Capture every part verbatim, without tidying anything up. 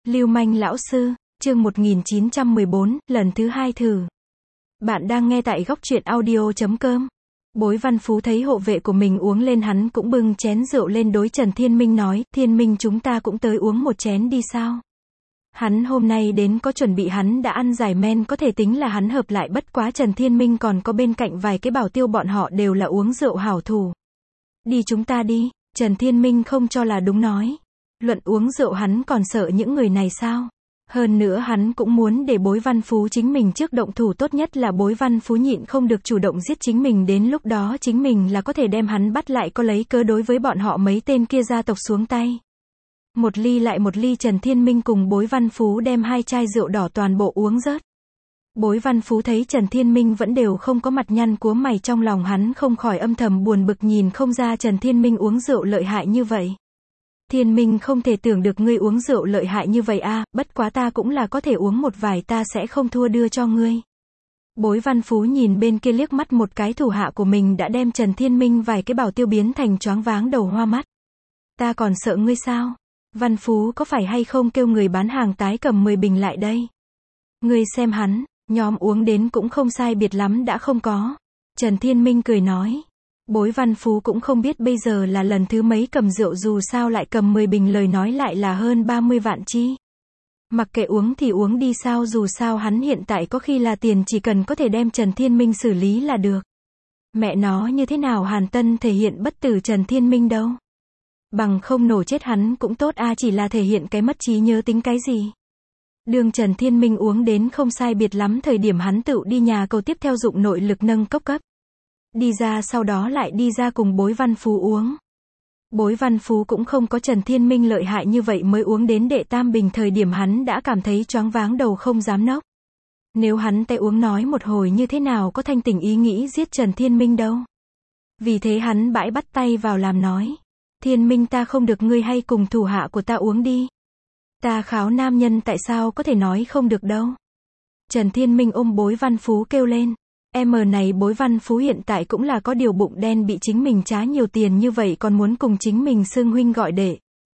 Lưu manh lão sư, chương một nghìn chín trăm mười bốn, lần thứ hai thử. Bạn đang nghe tại góc truyện audio chấm com. Bối Văn Phú thấy hộ vệ của mình uống lên, hắn cũng bưng chén rượu lên đối Trần Thiên Minh nói, Thiên Minh chúng ta cũng tới uống một chén đi sao? Hắn hôm nay đến có chuẩn bị, hắn đã ăn giải men, có thể tính là hắn hợp lại, bất quá Trần Thiên Minh còn có bên cạnh vài cái bảo tiêu, bọn họ đều là uống rượu hảo thủ. Đi chúng ta đi, Trần Thiên Minh không cho là đúng nói. Luận uống rượu hắn còn sợ những người này sao? Hơn nữa hắn cũng muốn để Bối Văn Phú chính mình trước động thủ, tốt nhất là Bối Văn Phú nhịn không được chủ động giết chính mình, đến lúc đó chính mình là có thể đem hắn bắt lại, có lấy cớ đối với bọn họ mấy tên kia gia tộc xuống tay. Một ly lại một ly, Trần Thiên Minh cùng Bối Văn Phú đem hai chai rượu đỏ toàn bộ uống rớt. Bối Văn Phú thấy Trần Thiên Minh vẫn đều không có mặt nhăn cúa mày, trong lòng hắn không khỏi âm thầm buồn bực, nhìn không ra Trần Thiên Minh uống rượu lợi hại như vậy. Thiên Minh không thể tưởng được ngươi uống rượu lợi hại như vậy a, bất quá ta cũng là có thể uống một vài, ta sẽ không thua đưa cho ngươi. Bối Văn Phú nhìn bên kia liếc mắt một cái, thủ hạ của mình đã đem Trần Thiên Minh vài cái bảo tiêu biến thành choáng váng đầu hoa mắt. Ta còn sợ ngươi sao? Văn Phú có phải hay không kêu người bán hàng tái cầm mười bình lại đây? Ngươi xem hắn, nhóm uống đến cũng không sai biệt lắm đã không có. Trần Thiên Minh cười nói. Bối Văn Phú cũng không biết bây giờ là lần thứ mấy cầm rượu, dù sao lại cầm mười bình, lời nói lại là hơn ba mươi vạn chi. Mặc kệ uống thì uống đi sao, dù sao hắn hiện tại có khi là tiền, chỉ cần có thể đem Trần Thiên Minh xử lý là được. Mẹ nó, như thế nào Hàn Tân thể hiện bất tử Trần Thiên Minh đâu? Bằng không nổ chết hắn cũng tốt a, chỉ là thể hiện cái mất trí nhớ tính cái gì? Đường Trần Thiên Minh uống đến không sai biệt lắm thời điểm, hắn tự đi nhà cầu tiếp theo dụng nội lực nâng cốc cấp. Đi ra sau đó lại đi ra cùng Bối Văn Phú uống. Bối Văn Phú cũng không có Trần Thiên Minh lợi hại như vậy, mới uống đến đệ tam bình thời điểm hắn đã cảm thấy choáng váng đầu không dám nốc. Nếu hắn tay uống nói một hồi như thế nào có thanh tỉnh ý nghĩ giết Trần Thiên Minh đâu. Vì thế hắn bãi bắt tay vào làm nói. Thiên Minh ta không được, ngươi hay cùng thủ hạ của ta uống đi. Ta kháo nam nhân tại sao có thể nói không được đâu. Trần Thiên Minh ôm Bối Văn Phú kêu lên. Em này Bối Văn Phú hiện tại cũng là có điều bụng đen, bị chính mình trá nhiều tiền như vậy còn muốn cùng chính mình xưng huynh gọi đệ.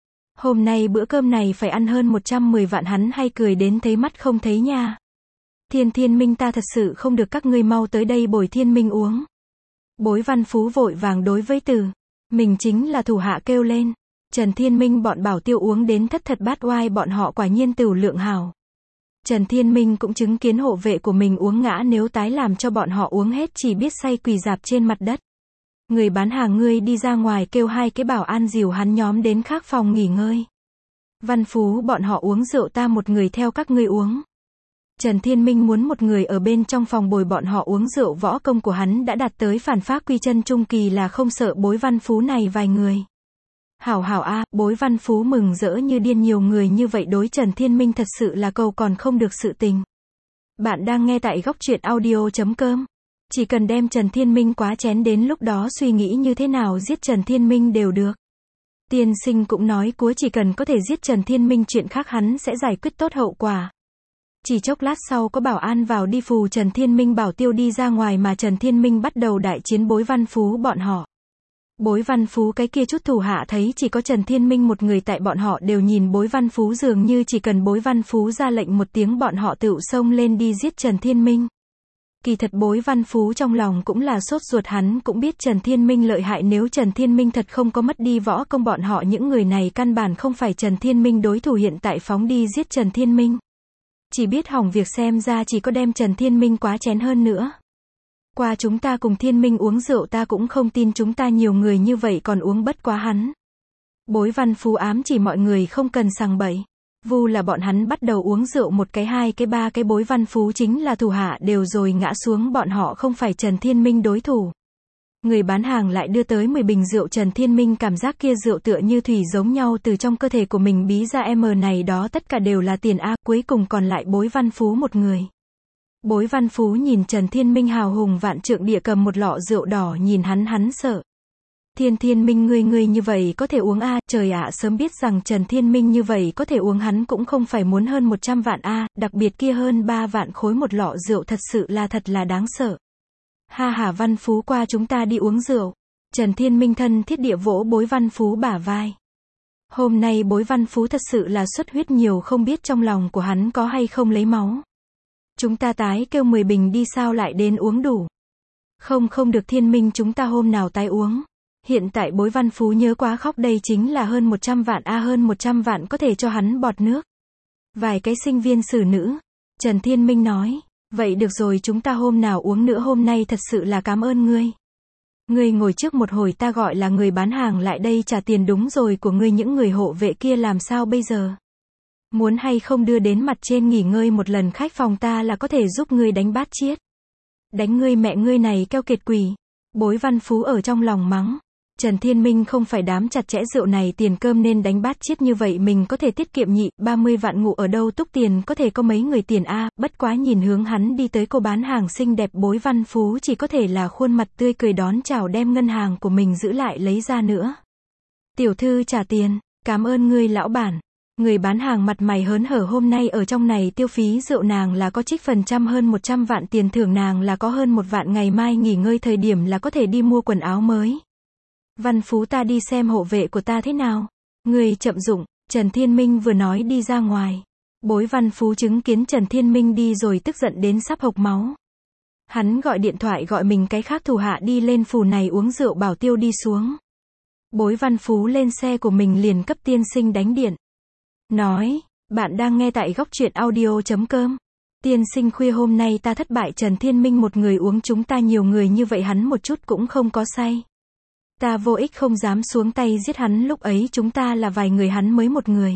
Hôm nay bữa cơm này phải ăn hơn một trăm mười vạn, hắn hay cười đến thấy mắt không thấy nha. Thiên Thiên Minh ta thật sự không được, các ngươi mau tới đây bồi Thiên Minh uống. Bối Văn Phú vội vàng đối với từ mình chính là thủ hạ kêu lên. Trần Thiên Minh bọn bảo tiêu uống đến thất thật bát oai, bọn họ quả nhiên tửu lượng hảo. Trần Thiên Minh cũng chứng kiến hộ vệ của mình uống ngã, nếu tái làm cho bọn họ uống hết chỉ biết say quỳ dạp trên mặt đất. Người bán hàng, ngươi đi ra ngoài kêu hai cái bảo an dìu hắn nhóm đến khác phòng nghỉ ngơi. Văn Phú bọn họ uống rượu, ta một người theo các ngươi uống. Trần Thiên Minh muốn một người ở bên trong phòng bồi bọn họ uống rượu, võ công của hắn đã đạt tới phản phá quy chân trung kỳ, là không sợ Bối Văn Phú này vài người. Hảo hảo a, Bối Văn Phú mừng rỡ như điên, nhiều người như vậy đối Trần Thiên Minh thật sự là cầu còn không được sự tình. Bạn đang nghe tại góc truyện audio chấm com. Chỉ cần đem Trần Thiên Minh quá chén, đến lúc đó suy nghĩ như thế nào giết Trần Thiên Minh đều được. Tiên sinh cũng nói cuối, chỉ cần có thể giết Trần Thiên Minh, chuyện khác hắn sẽ giải quyết tốt hậu quả. Chỉ chốc lát sau có bảo an vào đi phù Trần Thiên Minh bảo tiêu đi ra ngoài, mà Trần Thiên Minh bắt đầu đại chiến Bối Văn Phú bọn họ. Bối Văn Phú cái kia chút thủ hạ thấy chỉ có Trần Thiên Minh một người tại, bọn họ đều nhìn Bối Văn Phú, dường như chỉ cần Bối Văn Phú ra lệnh một tiếng bọn họ tựu xông lên đi giết Trần Thiên Minh. Kỳ thật Bối Văn Phú trong lòng cũng là sốt ruột, hắn cũng biết Trần Thiên Minh lợi hại, nếu Trần Thiên Minh thật không có mất đi võ công, bọn họ những người này căn bản không phải Trần Thiên Minh đối thủ, hiện tại phóng đi giết Trần Thiên Minh. Chỉ biết hỏng việc, xem ra chỉ có đem Trần Thiên Minh quá chén hơn nữa. Qua chúng ta cùng Thiên Minh uống rượu, ta cũng không tin chúng ta nhiều người như vậy còn uống bất quá hắn. Bối Văn Phú ám chỉ mọi người không cần sằng bậy. Vu là bọn hắn bắt đầu uống rượu, một cái hai cái ba cái Bối Văn Phú chính là thủ hạ đều rồi ngã xuống, bọn họ không phải Trần Thiên Minh đối thủ. Người bán hàng lại đưa tới mười bình rượu, Trần Thiên Minh cảm giác kia rượu tựa như thủy giống nhau từ trong cơ thể của mình bí ra, em này đó tất cả đều là tiền a, cuối cùng còn lại Bối Văn Phú một người. Bối Văn Phú nhìn Trần Thiên Minh hào hùng vạn trượng địa cầm một lọ rượu đỏ, nhìn hắn hắn sợ. Thiên Thiên Minh ngươi ngươi như vậy có thể uống a, trời ạ, sớm biết rằng Trần Thiên Minh như vậy có thể uống, hắn cũng không phải muốn hơn một trăm vạn a, đặc biệt kia hơn ba vạn khối một lọ rượu, thật sự là thật là đáng sợ. Ha ha, Văn Phú qua chúng ta đi uống rượu. Trần Thiên Minh thân thiết địa vỗ Bối Văn Phú bả vai. Hôm nay Bối Văn Phú thật sự là xuất huyết nhiều, không biết trong lòng của hắn có hay không lấy máu. Chúng ta tái kêu mười bình đi, sao lại đến uống đủ? Không không được Thiên Minh, chúng ta hôm nào tái uống. Hiện tại Bối Văn Phú nhớ quá khóc, đây chính là hơn một trăm vạn a, hơn một trăm vạn có thể cho hắn bọt nước. Vài cái sinh viên xử nữ. Trần Thiên Minh nói, vậy được rồi, chúng ta hôm nào uống nữa, hôm nay thật sự là cảm ơn ngươi. Ngươi ngồi trước một hồi, ta gọi là người bán hàng lại đây trả tiền. Đúng rồi, của ngươi những người hộ vệ kia làm sao bây giờ? Muốn hay không đưa đến mặt trên nghỉ ngơi một lần, khách phòng ta là có thể giúp ngươi đánh bát chiết. Đánh ngươi mẹ ngươi này keo kiệt quỷ. Bối Văn Phú ở trong lòng mắng. Trần Thiên Minh không phải đám chặt chẽ rượu này tiền cơm nên đánh bát chiết như vậy, mình có thể tiết kiệm nhị, ba mươi vạn ngụ ở đâu túc tiền có thể có mấy người tiền a. Bất quá nhìn hướng hắn đi tới cô bán hàng xinh đẹp, Bối Văn Phú chỉ có thể là khuôn mặt tươi cười đón chào, đem ngân hàng của mình giữ lại lấy ra nữa. Tiểu thư trả tiền, cảm ơn ngươi lão bản. Người bán hàng mặt mày hớn hở, hôm nay ở trong này tiêu phí rượu nàng là có trích phần trăm, hơn một trăm vạn tiền thưởng nàng là có hơn một vạn, ngày mai nghỉ ngơi thời điểm là có thể đi mua quần áo mới. Văn Phú, ta đi xem hộ vệ của ta thế nào. Người chậm dụng. Trần Thiên Minh vừa nói đi ra ngoài. Bối Văn Phú chứng kiến Trần Thiên Minh đi rồi tức giận đến sắp hộc máu. Hắn gọi điện thoại gọi mình cái khác thủ hạ đi lên phủ này uống rượu, bảo Tiêu đi xuống. Bối Văn Phú lên xe của mình liền cấp tiên sinh đánh điện. Nói, bạn đang nghe tại góc truyện audio chấm com. Tiên sinh, khuya hôm nay ta thất bại, Trần Thiên Minh một người uống, chúng ta nhiều người như vậy hắn một chút cũng không có say. Ta vô ích không dám xuống tay giết hắn, lúc ấy chúng ta là vài người, hắn mới một người.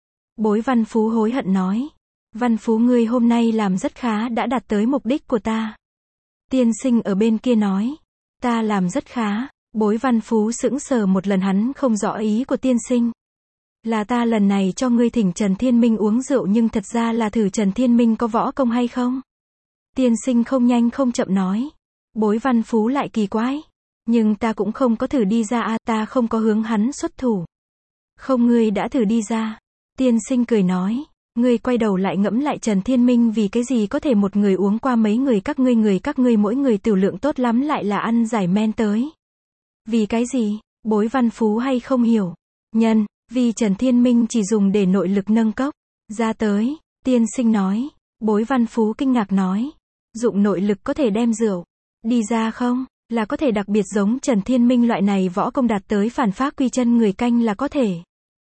Bối Văn Phú hối hận nói. Văn Phú, ngươi hôm nay làm rất khá, đã đạt tới mục đích của ta. Tiên sinh ở bên kia nói. Ta làm rất khá. Bối Văn Phú sững sờ một lần, hắn không rõ ý của tiên sinh. Là ta lần này cho ngươi thỉnh Trần Thiên Minh uống rượu, nhưng thật ra là thử Trần Thiên Minh có võ công hay không. Tiên sinh không nhanh không chậm nói. Bối Văn Phú lại kỳ quái. Nhưng ta cũng không có thử đi ra a, ta không có hướng hắn xuất thủ. Không, ngươi đã thử đi ra. Tiên sinh cười nói. Ngươi quay đầu lại ngẫm lại, Trần Thiên Minh vì cái gì có thể một người uống qua mấy người các ngươi, người các ngươi mỗi người tiểu lượng tốt lắm lại là ăn giải men tới. Vì cái gì? Bối Văn Phú hay không hiểu. Nhân, vì Trần Thiên Minh chỉ dùng để nội lực nâng cốc ra tới. Tiên sinh nói. Bối Văn Phú kinh ngạc nói. Dụng nội lực có thể đem rượu đi ra không? Là có thể, đặc biệt giống Trần Thiên Minh loại này võ công đạt tới phản phá quy chân người canh là có thể.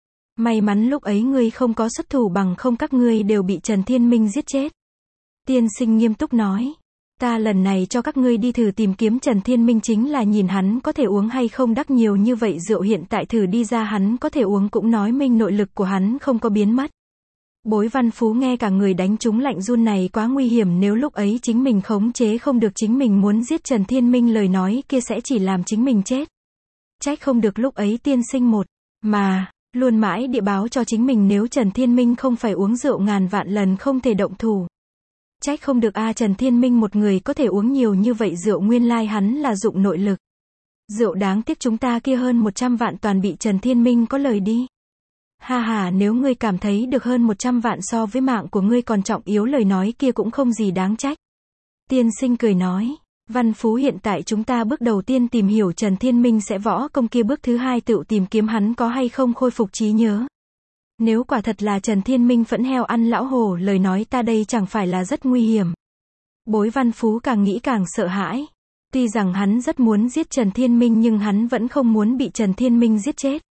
May mắn lúc ấy ngươi không có xuất thủ, bằng không các ngươi đều bị Trần Thiên Minh giết chết. Tiên sinh nghiêm túc nói. Ta lần này cho các ngươi đi thử tìm kiếm Trần Thiên Minh chính là nhìn hắn có thể uống hay không đắc nhiều như vậy rượu, hiện tại thử đi ra hắn có thể uống cũng nói minh nội lực của hắn không có biến mất. Bối Văn Phú nghe cả người đánh trúng lạnh run, này quá nguy hiểm, nếu lúc ấy chính mình khống chế không được chính mình muốn giết Trần Thiên Minh, lời nói kia sẽ chỉ làm chính mình chết. Trách không được lúc ấy tiên sinh một mà luôn mãi địa báo cho chính mình, nếu Trần Thiên Minh không phải uống rượu ngàn vạn lần không thể động thủ. Trách không được a, Trần Thiên Minh một người có thể uống nhiều như vậy rượu, nguyên lai hắn là dụng nội lực. Rượu đáng tiếc chúng ta kia hơn một trăm vạn toàn bị Trần Thiên Minh có lời đi. Ha ha, nếu ngươi cảm thấy được hơn một trăm vạn so với mạng của ngươi còn trọng yếu, lời nói kia cũng không gì đáng trách. Tiên sinh cười nói. Văn Phú, hiện tại chúng ta bước đầu tiên tìm hiểu Trần Thiên Minh sẽ võ công kia, bước thứ hai tự tìm kiếm hắn có hay không khôi phục trí nhớ. Nếu quả thật là Trần Thiên Minh phẫn heo ăn lão hổ, lời nói ta đây chẳng phải là rất nguy hiểm. Bối Văn Phú càng nghĩ càng sợ hãi. Tuy rằng hắn rất muốn giết Trần Thiên Minh nhưng hắn vẫn không muốn bị Trần Thiên Minh giết chết.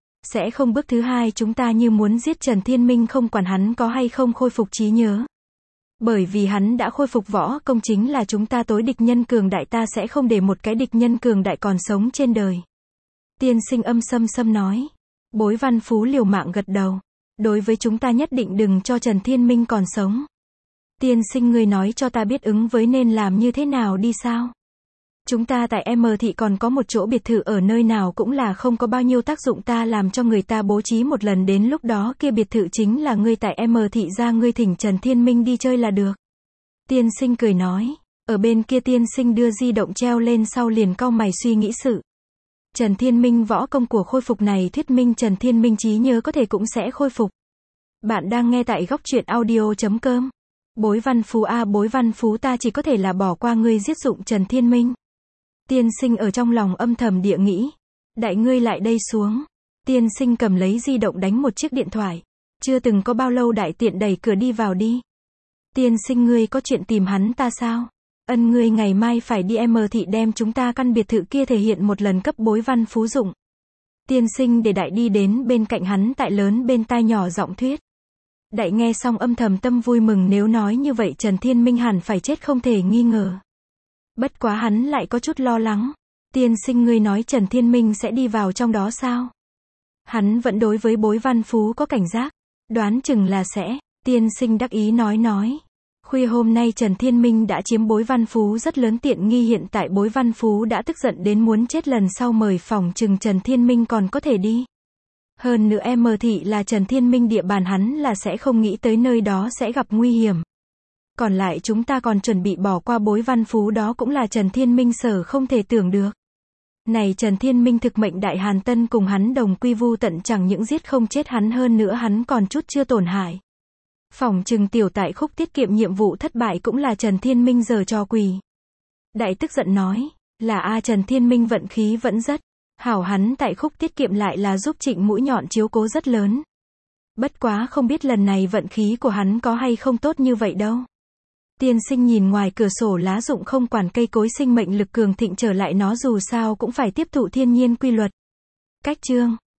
Sẽ không, bước thứ hai chúng ta như muốn giết Trần Thiên Minh không quản hắn có hay không khôi phục trí nhớ. Bởi vì hắn đã khôi phục võ công chính là chúng ta tối địch nhân cường đại, ta sẽ không để một cái địch nhân cường đại còn sống trên đời. Tiên sinh âm sâm sâm nói. Bối Văn Phú liều mạng gật đầu. Đối với chúng ta nhất định đừng cho Trần Thiên Minh còn sống. Tiên sinh, ngươi nói cho ta biết ứng với nên làm như thế nào đi sao? Chúng ta tại M thị còn có một chỗ biệt thự ở nơi nào cũng là không có bao nhiêu tác dụng, ta làm cho người ta bố trí một lần, đến lúc đó kia biệt thự chính là ngươi tại M thị ra, ngươi thỉnh Trần Thiên Minh đi chơi là được. Tiên sinh cười nói. Ở bên kia tiên sinh đưa di động treo lên sau liền cau mày suy nghĩ sự. Trần Thiên Minh võ công của khôi phục này thuyết minh Trần Thiên Minh trí nhớ có thể cũng sẽ khôi phục. Bạn đang nghe tại góc truyện audio chấm com. Bối Văn Phú a, Bối Văn Phú, ta chỉ có thể là bỏ qua ngươi giết dụng Trần Thiên Minh. Tiên sinh ở trong lòng âm thầm địa nghĩ. Đại ngươi lại đây xuống. Tiên sinh cầm lấy di động đánh một chiếc điện thoại. Chưa từng có bao lâu đại tiện đẩy cửa đi vào đi. Tiên sinh ngươi có chuyện tìm hắn ta sao? Ân ngươi ngày mai phải đi M thị đem chúng ta căn biệt thự kia thể hiện một lần cấp bối văn phú dụng. Tiên sinh để đại đi đến bên cạnh hắn tại lớn bên tai nhỏ giọng thuyết. Đại nghe xong âm thầm tâm vui mừng, nếu nói như vậy Trần Thiên Minh hẳn phải chết không thể nghi ngờ. Bất quá hắn lại có chút lo lắng. Tiên sinh ngươi nói Trần Thiên Minh sẽ đi vào trong đó sao? Hắn vẫn đối với bối văn phú có cảnh giác. Đoán chừng là sẽ. Tiên sinh đắc ý nói nói. Khuya hôm nay Trần Thiên Minh đã chiếm bối văn phú rất lớn tiện nghi, hiện tại bối văn phú đã tức giận đến muốn chết, lần sau mời phòng chừng Trần Thiên Minh còn có thể đi. Hơn nữa M thị là Trần Thiên Minh địa bàn, hắn là sẽ không nghĩ tới nơi đó sẽ gặp nguy hiểm. Còn lại chúng ta còn chuẩn bị bỏ qua bối văn phú, đó cũng là Trần Thiên Minh sở không thể tưởng được. Này Trần Thiên Minh thực mệnh đại Hàn Tân cùng hắn đồng quy vu tận, chẳng những giết không chết hắn, hơn nữa hắn còn chút chưa tổn hại. Phòng trừng tiểu tại khúc tiết kiệm nhiệm vụ thất bại cũng là Trần Thiên Minh giở trò quỷ. Đại tức giận nói, là a Trần Thiên Minh vận khí vẫn rất hảo, hắn tại khúc tiết kiệm lại là giúp Trịnh mũi nhọn chiếu cố rất lớn. Bất quá không biết lần này vận khí của hắn có hay không tốt như vậy đâu. Tiên sinh nhìn ngoài cửa sổ lá rụng không quản, cây cối sinh mệnh lực cường thịnh trở lại, nó dù sao cũng phải tiếp thụ thiên nhiên quy luật. Cách chương